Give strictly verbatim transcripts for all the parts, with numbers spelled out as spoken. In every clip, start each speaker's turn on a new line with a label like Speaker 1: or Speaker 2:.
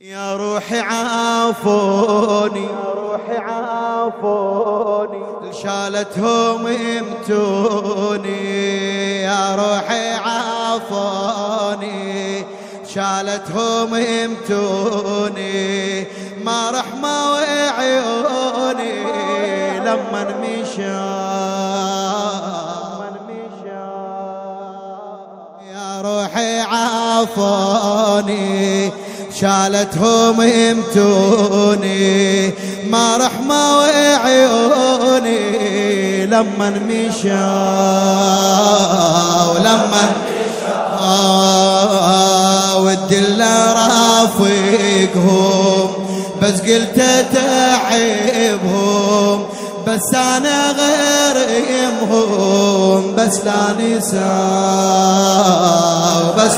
Speaker 1: يا روحي عافوني يا روحي عافوني شالتهم يمتوني يا روحي عافوني شالتهم يمتوني ما رحمة وعيوني لما مشى يا روحي عافوني شالتهم يمتوني ما رحمة وعيوني لما مشى ولما آه والدلة رافقهم بس قلت تعبهم بس أنا غير يمهم بس لا نسى بس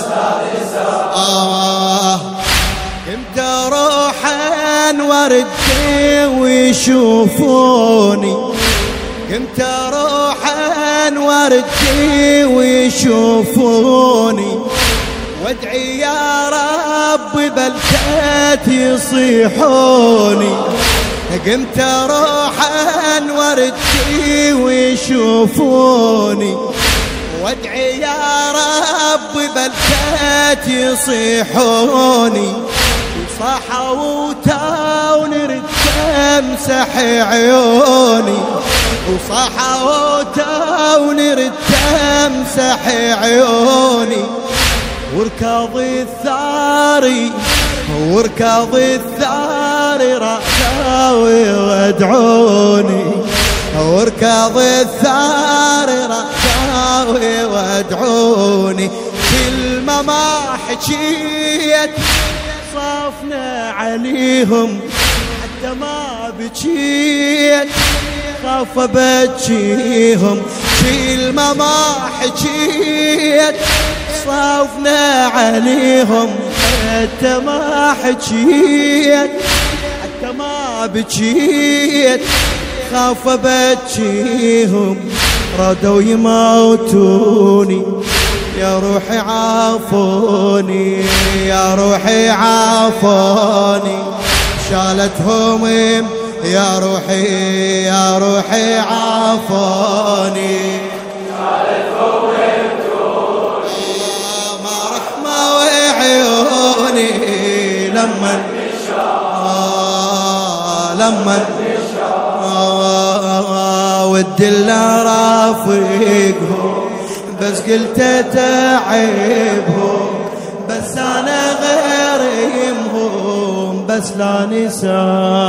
Speaker 1: آه كنت روحا وردي ويشوفوني كنت روحا وردي ويشوفوني وادعي يا رب بلدات يصيحوني قمت روحا وردي ويشوفوني وادعي يا رب بلدات يصيحوني وصحوا ونرد تمسح عيوني وصحوا ونرد تمسح عيوني وركض الثاري وركض الثاري رأساوي وادعوني وركض الثاري رأساوي وادعوني كلمة ما حكيت صافنا عليهم حتى ما بكيت خاف بجيهم كلمة ما حكيت صافنا عليهم حتى ما حكيت حتى ما بكيت خاف بجيهم ردوا يموتوني يا روحي عافوني يا روحي عافوني شالتهم يا روحي يا روحي عافوني شالتهم يمتوني ما رحمة وعيوني لما آه لما آه والدلة رافقهم بس قلت تعبهم بس أنا غير يمهم بس لا نسى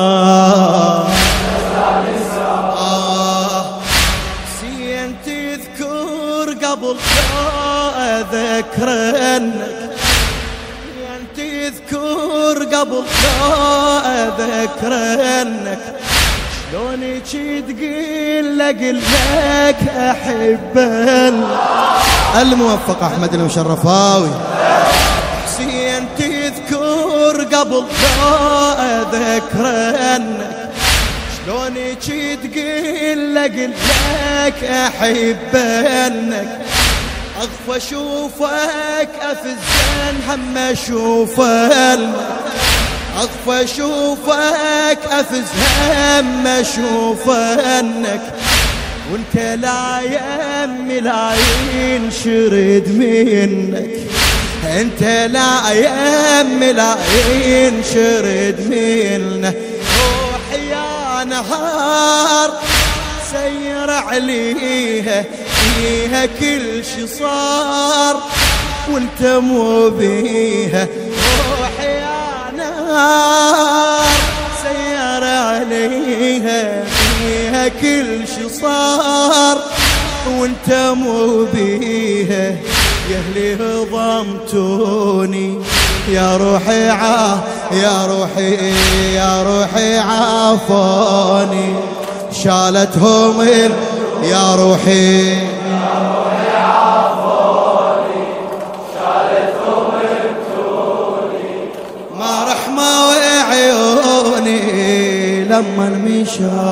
Speaker 1: آه سين تذكر قبل لا أذكرنك سين تذكر قبل لا أذكرنك شلوني تقول لك لك أحبك الموفق أحمد المشرفاوي حسين تذكر قبل لا أذكرنك شلوني تقول لك لك أحبك أغفى أشوفك أفزن هم أشوفك أغفى أشوفك أفز هم أشوفك وانت لا يمي لا ينشرد منك انت لا يمي لا ينشرد منك روحي يا نهار سير عليها فيها كل شي صار وانت مو بيها روحي يا نهار سير عليها فيها كل شي صار وانت مو بيها يا اهلي هضمتوني يا روحي عا يا روحي يا روحي عافوني شالتهم يا روحي يا روحي عافوني شالتهم يمتوني ما رحمة وعيوني لما مشى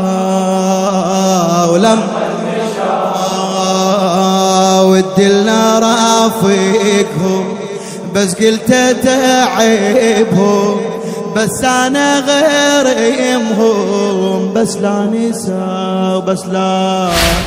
Speaker 1: ولما والدلة رافقهم بس قلت تعبهم بس أنا غيرهم بس لا نسى بس لا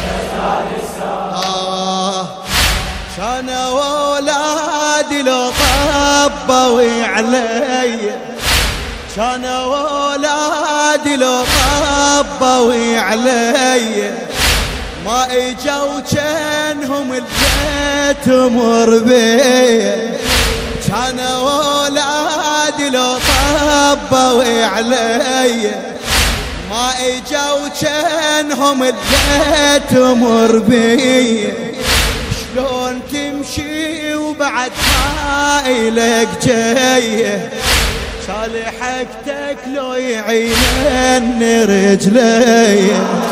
Speaker 1: آه كانوا أولادي لو طبوا علي كانوا أولادي لو طبوا علي ما اجوا كانهم اللي تمر بي كانوا أولادي لو طبوا علي ما اجوا كانهم اللي تمر بي شلون تمشي وبعد ما إلك جايه صالحك لو يعينن رجلي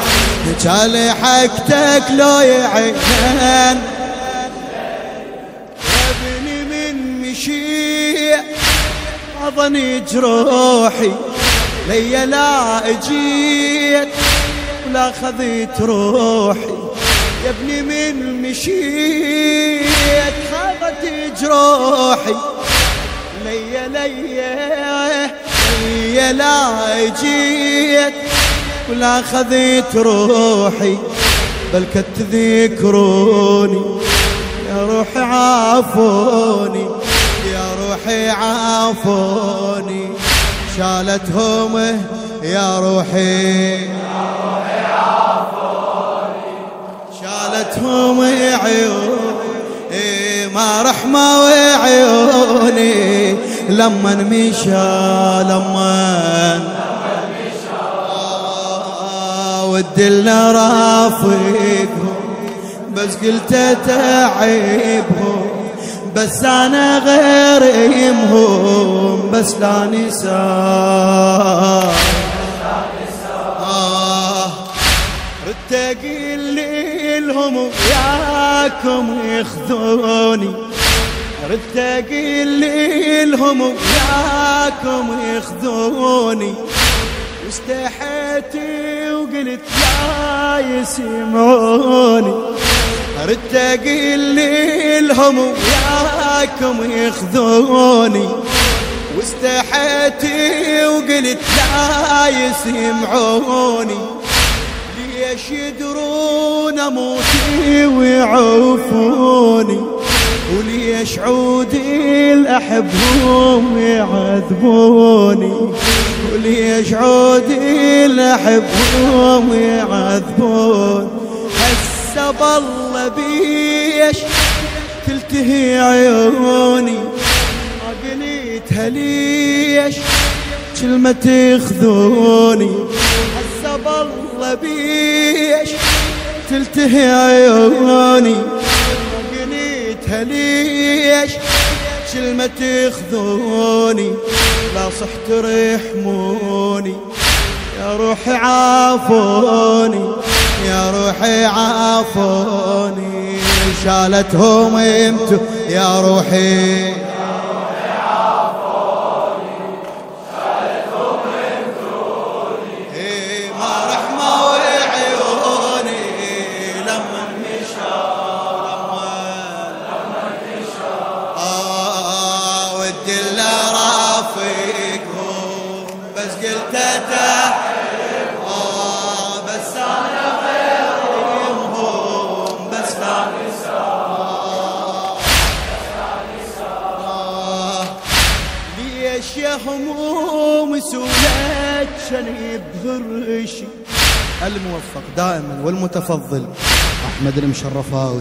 Speaker 1: صالحك لو يعينن ابني من مشي اظني جروحي لي لا اجيت ولا خذيت روحي يا ابني من مشيت خذت جروحي لي لي لي لا جيت ولا خذيت روحي بل كنت تذكروني يا روحي عافوني يا روحي عافوني شالتهم يا روحي يا روحي عافوني شالتهم عيوني ما رحمة وعيوني لما مشى لما والدلنا رافقهم بس قلت تعيبهم بس أنا غيرهم بس لا نسى ردت أقول لهم وياكم يخذوني ردت أقول لهم وياكم يخذوني واستحيت وقلت لا يسمعوني ردت أقول لهم وياكم يخذوني واستحيت وقلت لا يسمعوني ليش يدرون موتي ويعوفوني وليش عودي الأحبهم يعذبوني وليش عودي الأحبهم يعذبون هسه بالله بيش تلتهي عيوني ما قليتها ليش كلمة يخذوني هسه بالله بيش تلتهي عيوني ليش كلمة يخذوني لا صحت رحموني يا روحي عافوني يا روحي عافوني شالتهم امتو يا روحي يا روحي عافوني شالتهم امتوني ايه ما رحمة وعيوني لما مشى والدلة رافقهم بس قلت تحبهم بس أنا غيرهم بس لا نسى ليش يا هموم سولك شني بهرشي الموفق دائما والمتفضل أحمد المشرفاوي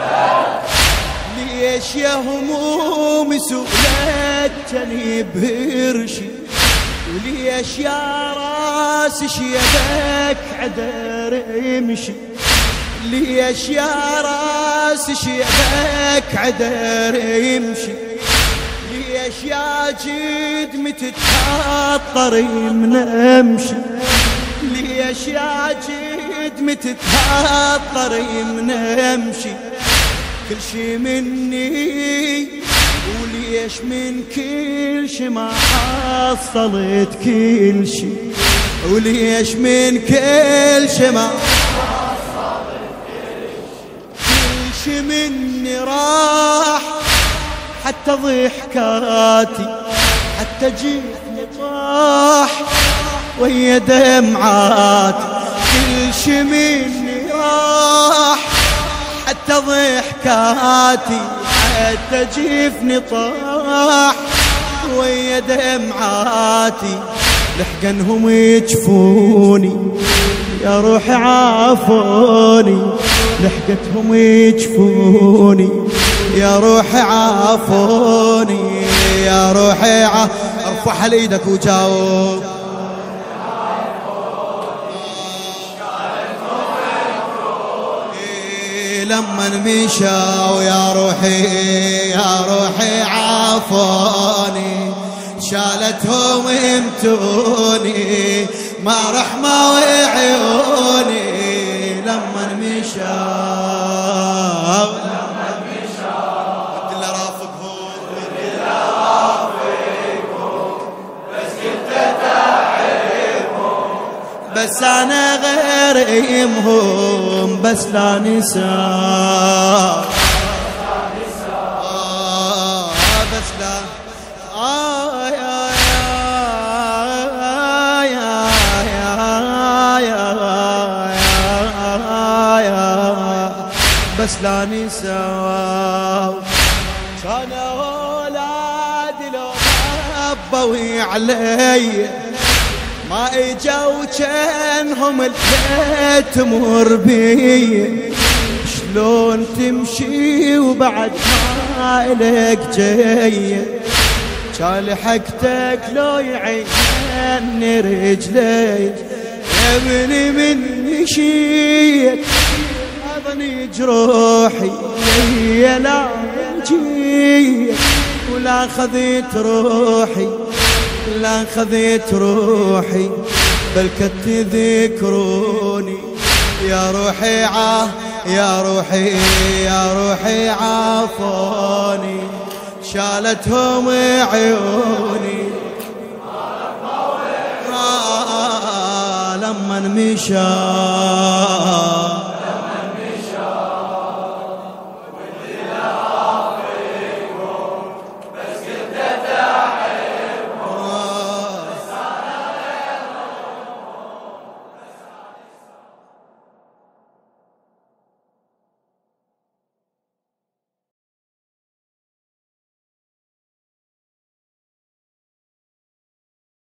Speaker 1: ليش يا هموم سولتني بهرشي وليش يا راس شيبك عدر يمشي ليش يا راس شيبك عدر يمشي ليش يا جد متتحطر من امشي ليش يا جد متتحطر من امشي كل شي مني وليش من كل شي ما حصلت كل شي وليش من كل شي ما حصلت كل شي كل شي مني راح حتى ضحكاتي حتى جيتني طاح ويا دمعات كل شي مني راح، حتى ضحكاتي حتى جفني طاح ويا دمعاتي لحقنهم يجفوني يا روحي عافوني، لحقتهم يجفوني يا روحي عافوني يا روحي عافوني. ارفعها لإيدك وجاوب. لما مشاو يا روحي يا روحي عافوني، شالتهم امتوني ما رحمة وعيوني. لما مشاو لما مشاو قلت له رافقهم قلت له رافقهم بس كنت تعبهم، بس انا غير يمهم بس لا نسى بس لا آه يا يا يا يا يا بس لا نسى. كان اولادي لو ربوا علي ما اجوا كانهم اللي تمر بي، شلون تمشي وبعد ما إلك جاي، كان حقتك لو يعيني رجلي يا ابني من مشيت اظني جروحي يا لا جيت ولا خذيت روحي لا خذيت روحي بل كنت تذكروني يا روحي عا يا روحي يا روحي عافوني، شالتهم عيوني آه لما مشى